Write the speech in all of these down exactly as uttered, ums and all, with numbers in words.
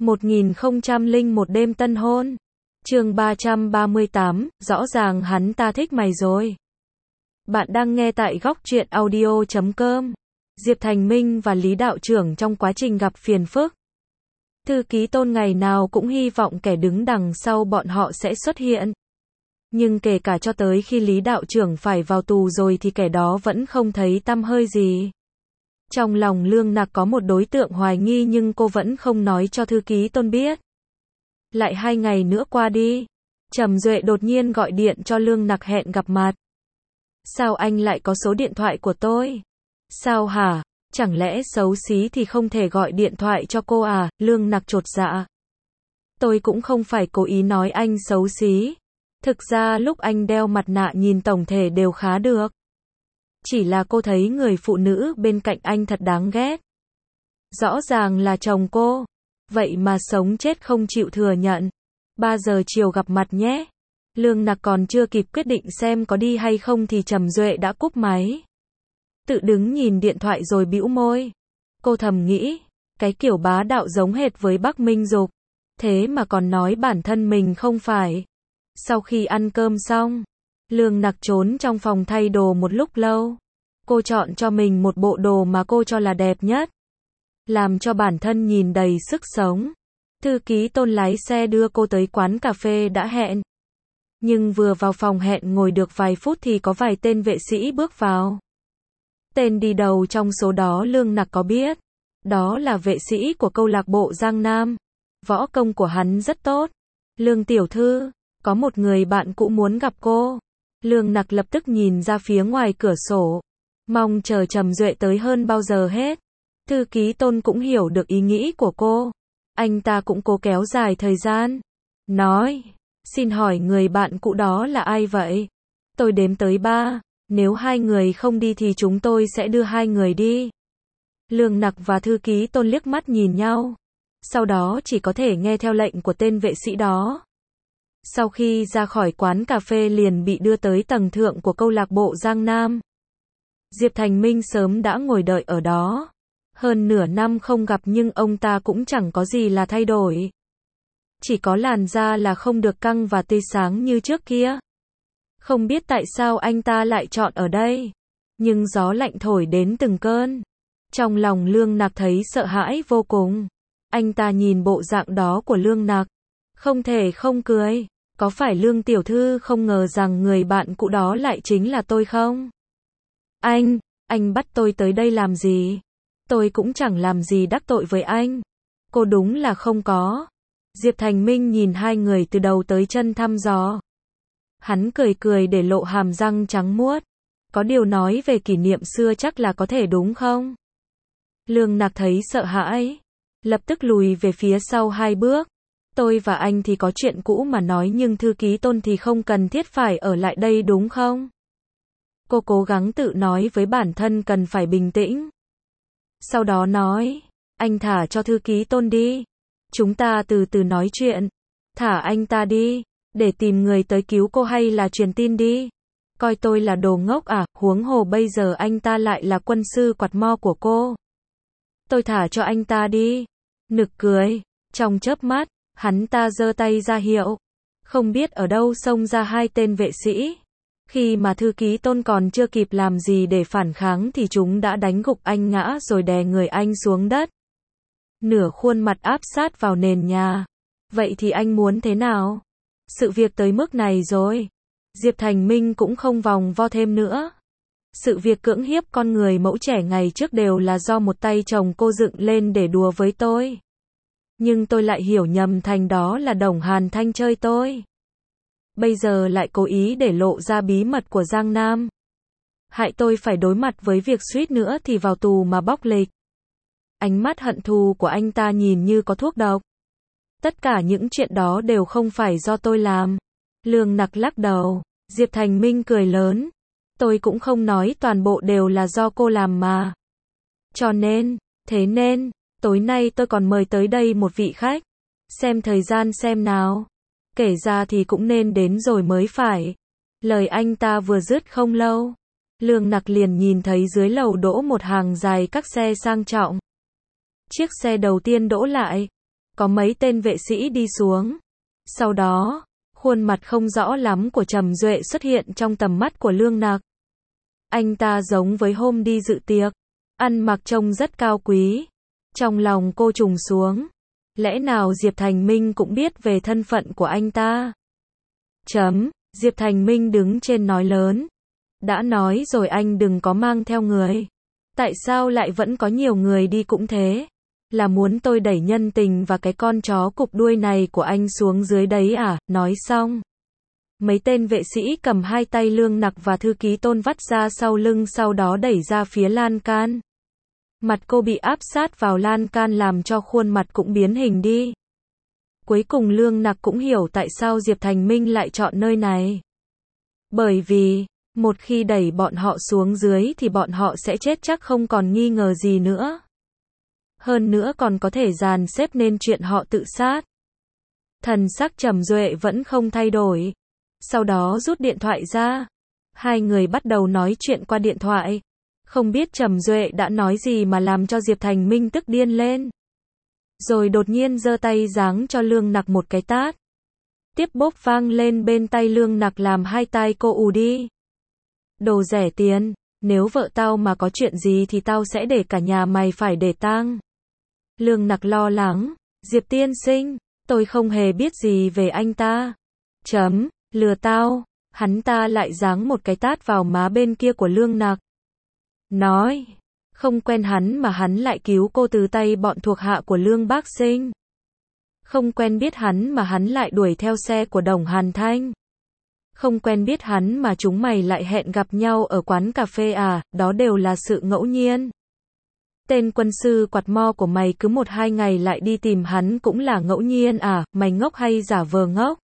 một nghìn không trăm lẻ một đêm tân hôn. Chương ba trăm ba mươi tám, rõ ràng hắn ta thích mày rồi. Bạn đang nghe tại góc truyện audio chấm com. Diệp Thành Minh và Lý đạo trưởng trong quá trình gặp phiền phức. Thư ký Tôn ngày nào cũng hy vọng kẻ đứng đằng sau bọn họ sẽ xuất hiện. Nhưng kể cả cho tới khi Lý đạo trưởng phải vào tù rồi thì kẻ đó vẫn không thấy tăm hơi gì. Trong lòng Lương Nặc có một đối tượng hoài nghi nhưng cô vẫn không nói cho thư ký Tôn biết. Lại hai ngày nữa qua đi, Trầm Duệ đột nhiên gọi điện cho Lương Nặc hẹn gặp mặt. Sao anh lại có số điện thoại của tôi? Sao hả? Chẳng lẽ xấu xí thì không thể gọi điện thoại cho cô à? Lương Nặc chột dạ. Tôi cũng không phải cố ý nói anh xấu xí. Thực ra lúc anh đeo mặt nạ nhìn tổng thể đều khá được. Chỉ là cô thấy người phụ nữ bên cạnh anh thật đáng ghét. Rõ ràng là chồng cô. Vậy mà sống chết không chịu thừa nhận. ba giờ chiều gặp mặt nhé. Lương Nặc còn chưa kịp quyết định xem có đi hay không thì Trầm Duệ đã cúp máy. Tự đứng nhìn điện thoại rồi bĩu môi. Cô thầm nghĩ, cái kiểu bá đạo giống hệt với Bắc Minh Dục. Thế mà còn nói bản thân mình không phải. Sau khi ăn cơm xong, Lương Nặc trốn trong phòng thay đồ một lúc lâu. Cô chọn cho mình một bộ đồ mà cô cho là đẹp nhất. Làm cho bản thân nhìn đầy sức sống. Thư ký Tôn lái xe đưa cô tới quán cà phê đã hẹn. Nhưng vừa vào phòng hẹn ngồi được vài phút thì có vài tên vệ sĩ bước vào. Tên đi đầu trong số đó Lương Nặc có biết. Đó là vệ sĩ của câu lạc bộ Giang Nam. Võ công của hắn rất tốt. Lương tiểu thư, có một người bạn cũ muốn gặp cô. Lương Nặc lập tức nhìn ra phía ngoài cửa sổ. Mong chờ Trầm Duệ tới hơn bao giờ hết. Thư ký Tôn cũng hiểu được ý nghĩ của cô. Anh ta cũng cố kéo dài thời gian. Nói, xin hỏi người bạn cũ đó là ai vậy? Tôi đếm tới ba. Nếu hai người không đi thì chúng tôi sẽ đưa hai người đi. Lương Nặc và thư ký Tôn liếc mắt nhìn nhau. Sau đó chỉ có thể nghe theo lệnh của tên vệ sĩ đó. Sau khi ra khỏi quán cà phê liền bị đưa tới tầng thượng của câu lạc bộ Giang Nam. Diệp Thành Minh sớm đã ngồi đợi ở đó. Hơn nửa năm không gặp nhưng ông ta cũng chẳng có gì là thay đổi. Chỉ có làn da là không được căng và tươi sáng như trước kia. Không biết tại sao anh ta lại chọn ở đây. Nhưng gió lạnh thổi đến từng cơn. Trong lòng Lương Nặc thấy sợ hãi vô cùng. Anh ta nhìn bộ dạng đó của Lương Nặc. Không thể không cười. Có phải Lương tiểu thư không ngờ rằng người bạn cũ đó lại chính là tôi không? Anh, anh bắt tôi tới đây làm gì? Tôi cũng chẳng làm gì đắc tội với anh. Cô đúng là không có. Diệp Thành Minh nhìn hai người từ đầu tới chân thăm dò. Hắn cười cười để lộ hàm răng trắng muốt. Có điều nói về kỷ niệm xưa chắc là có thể đúng không? Lương Nặc thấy sợ hãi. Lập tức lùi về phía sau hai bước. Tôi và anh thì có chuyện cũ mà nói nhưng thư ký Tôn thì không cần thiết phải ở lại đây đúng không? Cô cố gắng tự nói với bản thân cần phải bình tĩnh. Sau đó nói, anh thả cho thư ký Tôn đi. Chúng ta từ từ nói chuyện. Thả anh ta đi, để tìm người tới cứu cô hay là truyền tin đi. Coi tôi là đồ ngốc à, huống hồ bây giờ anh ta lại là quân sư quạt mo của cô. Tôi thả cho anh ta đi. Nực cười, trong chớp mắt, hắn ta giơ tay ra hiệu. Không biết ở đâu xông ra hai tên vệ sĩ. Khi mà thư ký Tôn còn chưa kịp làm gì để phản kháng thì chúng đã đánh gục anh ngã rồi đè người anh xuống đất. Nửa khuôn mặt áp sát vào nền nhà. Vậy thì anh muốn thế nào? Sự việc tới mức này rồi. Diệp Thành Minh cũng không vòng vo thêm nữa. Sự việc cưỡng hiếp con người mẫu trẻ ngày trước đều là do một tay chồng cô dựng lên để đùa với tôi. Nhưng tôi lại hiểu nhầm thành đó là Đồng Hàn Thanh chơi tôi. Bây giờ lại cố ý để lộ ra bí mật của Giang Nam. Hại tôi phải đối mặt với việc suýt nữa thì vào tù mà bóc lịch. Ánh mắt hận thù của anh ta nhìn như có thuốc độc. Tất cả những chuyện đó đều không phải do tôi làm. Lương Nặc lắc đầu. Diệp Thành Minh cười lớn. Tôi cũng không nói toàn bộ đều là do cô làm mà. Cho nên, thế nên, tối nay tôi còn mời tới đây một vị khách. Xem thời gian xem nào. Kể ra thì cũng nên đến rồi mới phải. Lời anh ta vừa dứt không lâu. Lương Nặc liền nhìn thấy dưới lầu đỗ một hàng dài các xe sang trọng. Chiếc xe đầu tiên đỗ lại. có mấy tên vệ sĩ đi xuống. Sau đó, khuôn mặt không rõ lắm của Trầm Duệ xuất hiện trong tầm mắt của Lương Nặc. Anh ta giống với hôm đi dự tiệc, ăn mặc trông rất cao quý. Trong lòng cô trùng xuống. Lẽ nào Diệp Thành Minh cũng biết về thân phận của anh ta? Chấm, Diệp Thành Minh đứng trên nói lớn. Đã nói rồi anh đừng có mang theo người. Tại sao lại vẫn có nhiều người đi cũng thế? Là muốn tôi đẩy nhân tình và cái con chó cục đuôi này của anh xuống dưới đấy à? Nói xong, mấy tên vệ sĩ cầm hai tay Lương Nặc và thư ký Tôn vắt ra sau lưng, sau đó đẩy ra phía lan can. Mặt cô bị áp sát vào lan can làm cho khuôn mặt cũng biến hình đi. Cuối cùng Lương Nặc cũng hiểu tại sao Diệp Thành Minh lại chọn nơi này. Bởi vì, một khi đẩy bọn họ xuống dưới thì bọn họ sẽ chết chắc không còn nghi ngờ gì nữa. Hơn nữa còn có thể dàn xếp nên chuyện họ tự sát. Thần sắc Trầm Duệ vẫn không thay đổi. Sau đó rút điện thoại ra. Hai người bắt đầu nói chuyện qua điện thoại. Không biết Trầm Duệ đã nói gì mà làm cho Diệp Thành Minh tức điên lên. Rồi đột nhiên giơ tay giáng cho Lương Nặc một cái tát. Tiếp bốp vang lên bên tay Lương Nặc làm hai tay cô ù đi. Đồ rẻ tiền, nếu vợ tao mà có chuyện gì thì tao sẽ để cả nhà mày phải để tang. Lương Nặc lo lắng, Diệp tiên sinh, tôi không hề biết gì về anh ta. Chấm, lừa tao, hắn ta lại giáng một cái tát vào má bên kia của Lương Nặc. Nói, không quen hắn mà hắn lại cứu cô từ tay bọn thuộc hạ của Lương Bác Sinh. Không quen biết hắn mà hắn lại đuổi theo xe của Đồng Hàn Thanh. Không quen biết hắn mà chúng mày lại hẹn gặp nhau ở quán cà phê à, đó đều là sự ngẫu nhiên. Tên quân sư quạt mo của mày cứ một hai ngày lại đi tìm hắn cũng là ngẫu nhiên à, mày ngốc hay giả vờ ngốc?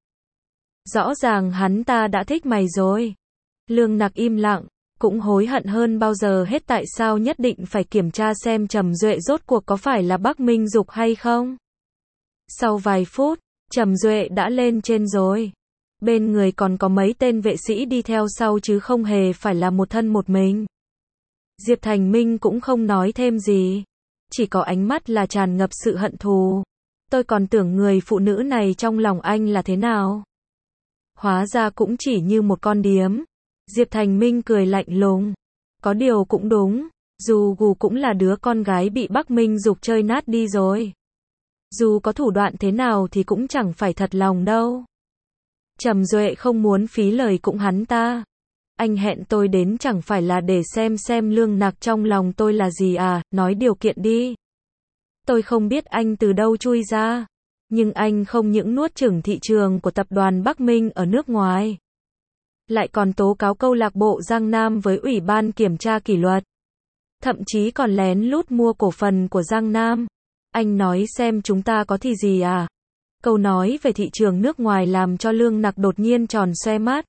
Rõ ràng hắn ta đã thích mày rồi. Lương Nặc im lặng, cũng hối hận hơn bao giờ hết tại sao nhất định phải kiểm tra xem Trầm Duệ rốt cuộc có phải là Bắc Minh Dục hay không. Sau vài phút, Trầm Duệ đã lên trên rồi. Bên người còn có mấy tên vệ sĩ đi theo sau chứ không hề phải là một thân một mình. Diệp Thành Minh cũng không nói thêm gì. Chỉ có ánh mắt là tràn ngập sự hận thù. Tôi còn tưởng người phụ nữ này trong lòng anh là thế nào. Hóa ra cũng chỉ như một con điếm. Diệp Thành Minh cười lạnh lùng. Có điều cũng đúng. Dù Gù cũng là đứa con gái bị Bắc Minh Dục chơi nát đi rồi. Dù có thủ đoạn thế nào thì cũng chẳng phải thật lòng đâu. Trầm Duệ không muốn phí lời cũng hắn ta. Anh hẹn tôi đến chẳng phải là để xem xem Lương Nặc trong lòng tôi là gì à, nói điều kiện đi. Tôi không biết anh từ đâu chui ra. Nhưng anh không những nuốt chửng thị trường của tập đoàn Bắc Minh ở nước ngoài. Lại còn tố cáo câu lạc bộ Giang Nam với Ủy ban Kiểm tra Kỷ luật. Thậm chí còn lén lút mua cổ phần của Giang Nam. Anh nói xem chúng ta có thì gì à? Câu nói về thị trường nước ngoài làm cho Lương Nặc đột nhiên tròn xoe mắt.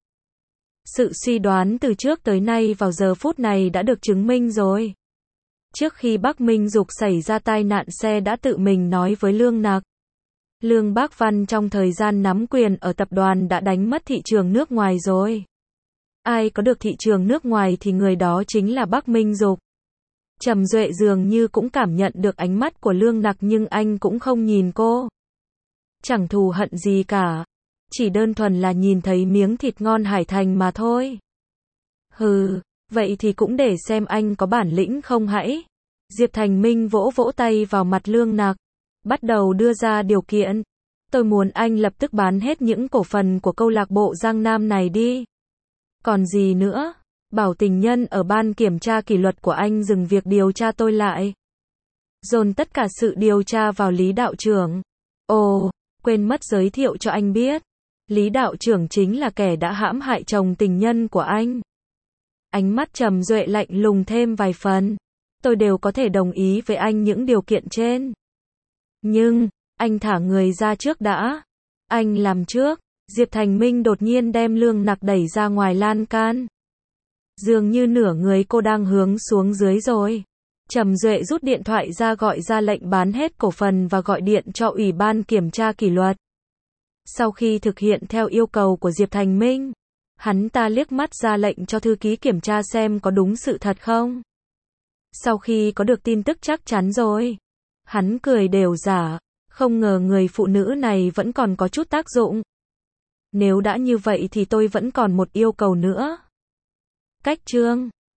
Sự suy đoán từ trước tới nay vào giờ phút này đã được chứng minh rồi. Trước khi Bắc Minh Dục xảy ra tai nạn xe đã tự mình nói với Lương Nặc. Lương Bác Văn trong thời gian nắm quyền ở tập đoàn đã đánh mất thị trường nước ngoài rồi. Ai có được thị trường nước ngoài thì người đó chính là Bắc Minh Dục. Trầm Duệ dường như cũng cảm nhận được ánh mắt của Lương Nặc nhưng anh cũng không nhìn cô. Chẳng thù hận gì cả. Chỉ đơn thuần là nhìn thấy miếng thịt ngon Hải Thành mà thôi. Hừ, vậy thì cũng để xem anh có bản lĩnh không hãy. Diệp Thành Minh vỗ vỗ tay vào mặt Lương Nặc. Bắt đầu đưa ra điều kiện. Tôi muốn anh lập tức bán hết những cổ phần của câu lạc bộ Giang Nam này đi. Còn gì nữa? Bảo tình nhân ở ban kiểm tra kỷ luật của anh dừng việc điều tra tôi lại. Dồn tất cả sự điều tra vào Lý đạo trưởng. Ồ, quên mất giới thiệu cho anh biết. Lý đạo trưởng chính là kẻ đã hãm hại chồng tình nhân của anh. Ánh mắt Trầm Duệ lạnh lùng thêm vài phần. Tôi đều có thể đồng ý với anh những điều kiện trên. Nhưng, anh thả người ra trước đã. Anh làm trước. Diệp Thành Minh đột nhiên đem Lương Nặc đẩy ra ngoài lan can. Dường như nửa người cô đang hướng xuống dưới rồi. Trầm Duệ rút điện thoại ra gọi ra lệnh bán hết cổ phần và gọi điện cho Ủy ban Kiểm tra Kỷ luật. Sau khi thực hiện theo yêu cầu của Diệp Thành Minh, hắn ta liếc mắt ra lệnh cho thư ký kiểm tra xem có đúng sự thật không. Sau khi có được tin tức chắc chắn rồi, hắn cười đều giả, Không ngờ người phụ nữ này vẫn còn có chút tác dụng. Nếu đã như vậy thì tôi vẫn còn một yêu cầu nữa. Cách chương